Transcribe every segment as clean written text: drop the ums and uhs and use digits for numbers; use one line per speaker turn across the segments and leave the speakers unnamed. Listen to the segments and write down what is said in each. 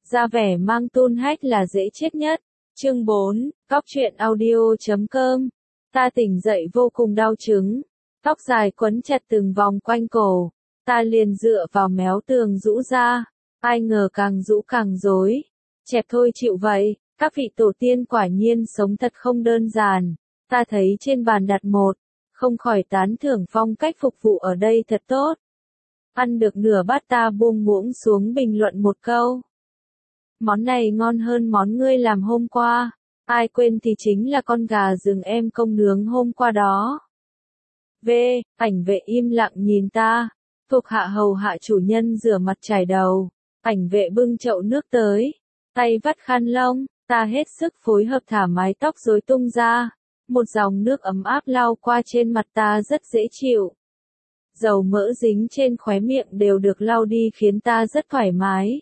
Ra vẻ mang tôn hách là dễ chết nhất. Chương 4, Cóc truyện audio.com. Ta tỉnh dậy vô cùng đau chứng. Tóc dài quấn chặt từng vòng quanh cổ. Ta liền dựa vào méo tường rũ ra. Ai ngờ càng rũ càng rối. Chẹp thôi chịu vậy, các vị tổ tiên quả nhiên sống thật không đơn giản. Ta thấy trên bàn đặt một, không khỏi tán thưởng phong cách phục vụ ở đây thật tốt. Ăn được nửa bát ta buông muỗng xuống bình luận một câu. Món này ngon hơn món ngươi làm hôm qua. Ai quên thì chính là con gà rừng em công nướng hôm qua đó. Ảnh vệ im lặng nhìn ta. Thuộc hạ hầu hạ chủ nhân rửa mặt chải đầu. Ảnh vệ bưng chậu nước tới. Tay vắt khăn lông. Ta hết sức phối hợp thả mái tóc rối tung ra. Một dòng nước ấm áp lao qua trên mặt ta rất dễ chịu. Dầu mỡ dính trên khóe miệng đều được lau đi khiến ta rất thoải mái.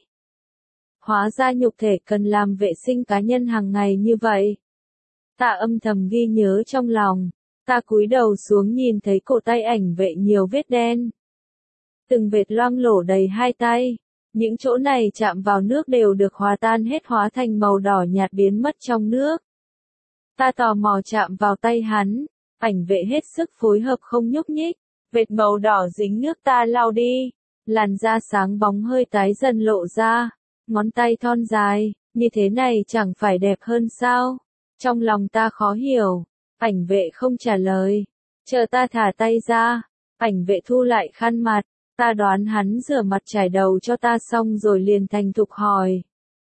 Hóa ra nhục thể cần làm vệ sinh cá nhân hàng ngày như vậy. Ta âm thầm ghi nhớ trong lòng. Ta cúi đầu xuống nhìn thấy cổ tay ảnh vệ nhiều vết đen. Từng vệt loang lổ đầy hai tay. Những chỗ này chạm vào nước đều được hòa tan hết hóa thành màu đỏ nhạt biến mất trong nước. Ta tò mò chạm vào tay hắn. Ảnh vệ hết sức phối hợp không nhúc nhích. Vệt màu đỏ dính nước ta lau đi. Làn da sáng bóng hơi tái dần lộ ra. Ngón tay thon dài, như thế này chẳng phải đẹp hơn sao? Trong lòng ta khó hiểu. Ảnh vệ không trả lời. Chờ ta thả tay ra. Ảnh vệ thu lại khăn mặt. Ta đoán hắn rửa mặt chải đầu cho ta xong rồi liền thành thục hỏi.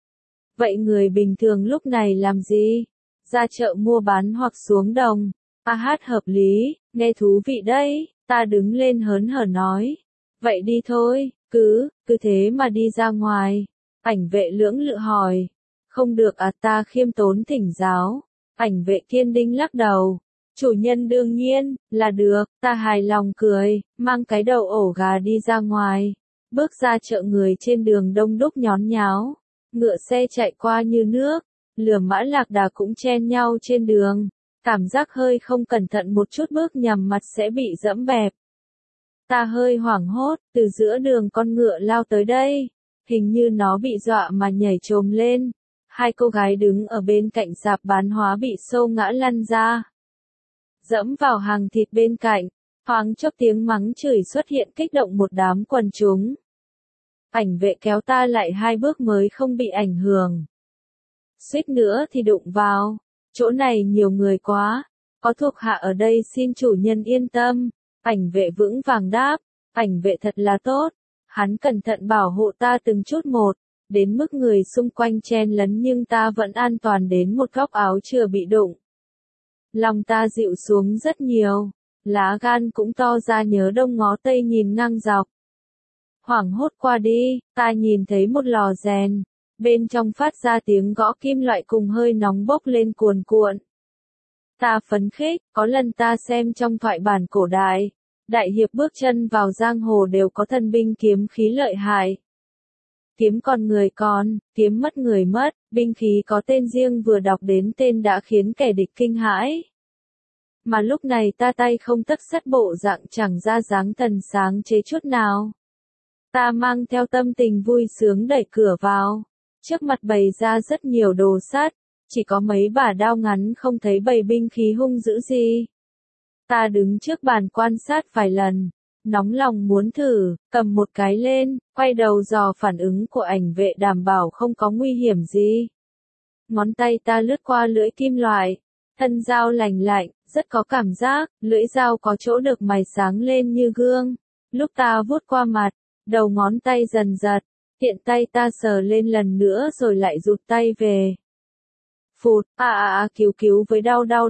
Vậy người bình thường lúc này làm gì? Ra chợ mua bán hoặc xuống đồng? Hát hợp lý, nghe thú vị đấy. Ta đứng lên hớn hở nói. Vậy đi thôi, cứ thế mà đi ra ngoài. Ảnh vệ lưỡng lự hỏi. Không được à, ta khiêm tốn thỉnh giáo. Ảnh vệ kiên định lắc đầu. Chủ nhân đương nhiên là được. Ta hài lòng cười, mang cái đầu ổ gà đi ra ngoài. Bước ra chợ người trên đường đông đúc nhốn nháo. Ngựa xe chạy qua như nước. Lừa mã lạc đà cũng chen nhau trên đường. Cảm giác hơi không cẩn thận một chút bước nhầm mặt sẽ bị dẫm bẹp. Ta hơi hoảng hốt, từ giữa đường con ngựa lao tới đây. Hình như nó bị dọa mà nhảy chồm lên. Hai cô gái đứng ở bên cạnh rạp bán hóa bị xô ngã lăn ra. Dẫm vào hàng thịt bên cạnh. Thoáng chốc tiếng mắng chửi xuất hiện kích động một đám quần chúng. Ảnh vệ kéo ta lại hai bước mới không bị ảnh hưởng. Suýt nữa thì đụng vào. Chỗ này nhiều người quá. Có thuộc hạ ở đây xin chủ nhân yên tâm. Ảnh vệ vững vàng đáp. Ảnh vệ thật là tốt. Hắn cẩn thận bảo hộ ta từng chút một. Đến mức người xung quanh chen lấn nhưng ta vẫn an toàn đến một góc áo chưa bị đụng. Lòng ta dịu xuống rất nhiều. Lá gan cũng to ra nhớ đông ngó tây nhìn ngang dọc. Hoảng hốt qua đi, ta nhìn thấy một lò rèn. Bên trong phát ra tiếng gõ kim loại cùng hơi nóng bốc lên cuồn cuộn. Ta phấn khích, có lần ta xem trong thoại bản cổ đại. Đại hiệp bước chân vào giang hồ đều có thân binh kiếm khí lợi hại. Kiếm còn người còn, kiếm mất người mất, binh khí có tên riêng vừa đọc đến tên đã khiến kẻ địch kinh hãi. Mà lúc này ta tay không tấc sắt bộ dạng chẳng ra dáng thần sáng chế chút nào. Ta mang theo tâm tình vui sướng đẩy cửa vào. Trước mặt bày ra rất nhiều đồ sắt, chỉ có mấy bả đao ngắn không thấy bày binh khí hung dữ gì. Ta đứng trước bàn quan sát vài lần, nóng lòng muốn thử, cầm một cái lên, quay đầu dò phản ứng của ảnh vệ đảm bảo không có nguy hiểm gì. Ngón tay ta lướt qua lưỡi kim loại, thân dao lành lạnh, rất có cảm giác, lưỡi dao có chỗ được mài sáng lên như gương. Lúc ta vuốt qua mặt, đầu ngón tay dần giật, tiện tay ta sờ lên lần nữa rồi lại rụt tay về. Phụt, cứu với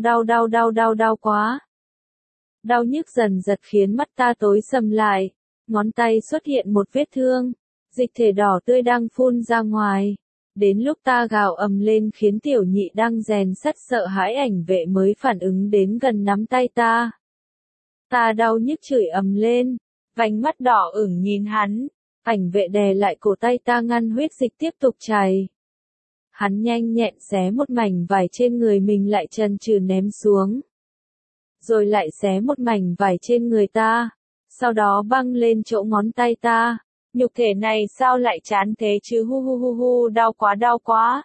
đau quá. Đau nhức dần giật khiến mắt ta tối sầm lại, ngón tay xuất hiện một vết thương, dịch thể đỏ tươi đang phun ra ngoài. Đến lúc ta gào ầm lên khiến tiểu nhị đang rèn sắt sợ hãi ảnh vệ mới phản ứng đến gần nắm tay ta. Ta đau nhức chửi ầm lên, vành mắt đỏ ửng nhìn hắn, ảnh vệ đè lại cổ tay ta ngăn huyết dịch tiếp tục chảy. Hắn nhanh nhẹn xé một mảnh vải trên người mình lại chần chừ ném xuống. Rồi lại xé một mảnh vải trên người ta, sau đó băng lên chỗ ngón tay ta, Nhục thể này sao lại chán thế chứ, hu hu hu hu, đau quá đau quá.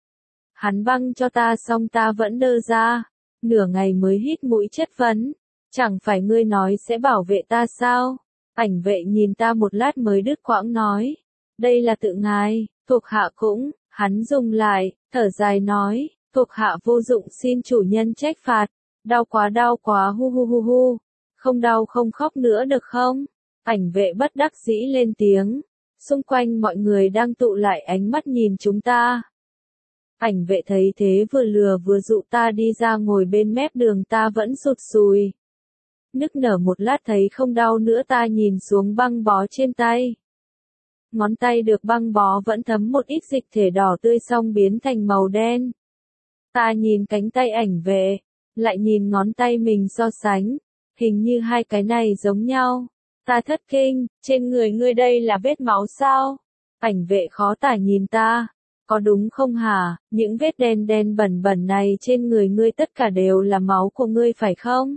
Hắn băng cho ta xong ta vẫn đơ ra, nửa ngày mới hít mũi chất vấn, chẳng phải ngươi nói sẽ bảo vệ ta sao? Ảnh vệ nhìn ta một lát mới đứt quãng nói, đây là tự ngài, thuộc hạ cũng, hắn dùng lại, thở dài nói, thuộc hạ vô dụng xin chủ nhân trách phạt, đau quá hu hu hu hu, không đau không khóc nữa được không? Ảnh vệ bất đắc dĩ lên tiếng, xung quanh mọi người đang tụ lại ánh mắt nhìn chúng ta. Ảnh vệ thấy thế vừa lừa vừa dụ ta đi ra ngồi bên mép đường, ta vẫn sụt sùi. Nức nở một lát thấy không đau nữa ta nhìn xuống băng bó trên tay. Ngón tay được băng bó vẫn thấm một ít dịch thể đỏ tươi xong biến thành màu đen. Ta nhìn cánh tay ảnh vệ, lại nhìn ngón tay mình so sánh, hình như hai cái này giống nhau. Ta thất kinh, trên người ngươi đây là vết máu sao? Ảnh vệ khó tả nhìn ta, có đúng không hả, những vết đen đen bẩn bẩn này trên người ngươi tất cả đều là máu của ngươi phải không?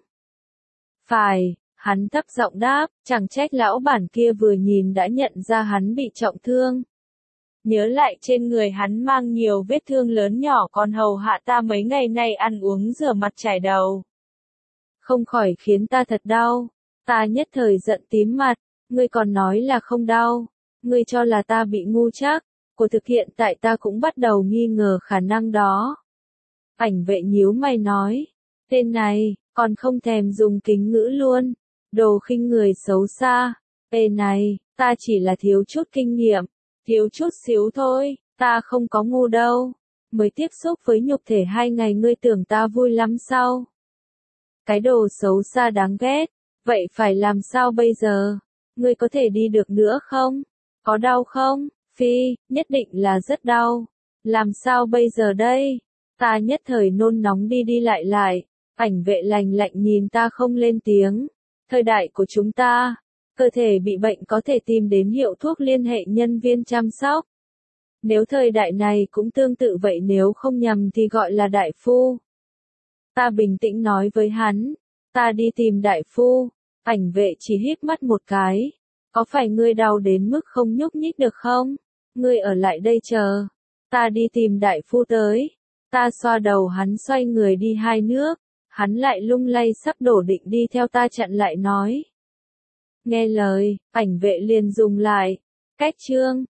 Phải, hắn thấp giọng đáp, chẳng trách lão bản kia vừa nhìn đã nhận ra hắn bị trọng thương. Nhớ lại trên người hắn mang nhiều vết thương lớn nhỏ còn hầu hạ ta mấy ngày nay ăn uống rửa mặt chải đầu. Không khỏi khiến ta thật đau, ta nhất thời giận tím mặt, ngươi còn nói là không đau, ngươi cho là ta bị ngu chắc, của thực hiện tại ta cũng bắt đầu nghi ngờ khả năng đó. Ảnh vệ nhíu mày nói, tên này, còn không thèm dùng kính ngữ luôn, đồ khinh người xấu xa, ê này, ta chỉ là thiếu chút kinh nghiệm, thiếu chút xíu thôi, ta không có ngu đâu, mới tiếp xúc với nhục thể 2 ngày ngươi tưởng ta vui lắm sao? Cái đồ xấu xa đáng ghét, vậy phải làm sao bây giờ? Ngươi có thể đi được nữa không? Có đau không? Phi, nhất định là rất đau. Làm sao bây giờ đây? Ta nhất thời nôn nóng đi lại. Ảnh vệ lạnh lạnh nhìn ta không lên tiếng. Thời đại của chúng ta, cơ thể bị bệnh có thể tìm đến hiệu thuốc liên hệ nhân viên chăm sóc. Nếu thời đại này cũng tương tự vậy nếu không nhầm thì gọi là đại phu. Ta bình tĩnh nói với hắn, ta đi tìm đại phu. Ảnh vệ chỉ híp mắt một cái. Có phải ngươi đau đến mức không nhúc nhích được không? Ngươi ở lại đây chờ. Ta đi tìm đại phu tới. Ta xoa đầu hắn xoay người đi 2 nước. Hắn lại lung lay sắp đổ định đi theo ta chặn lại nói. Nghe lời, ảnh vệ liền dùng lại. Cách chương.